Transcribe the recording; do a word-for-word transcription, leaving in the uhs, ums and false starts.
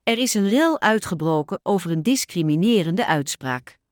Er is een rel uitgebroken over een discriminerende uitspraak.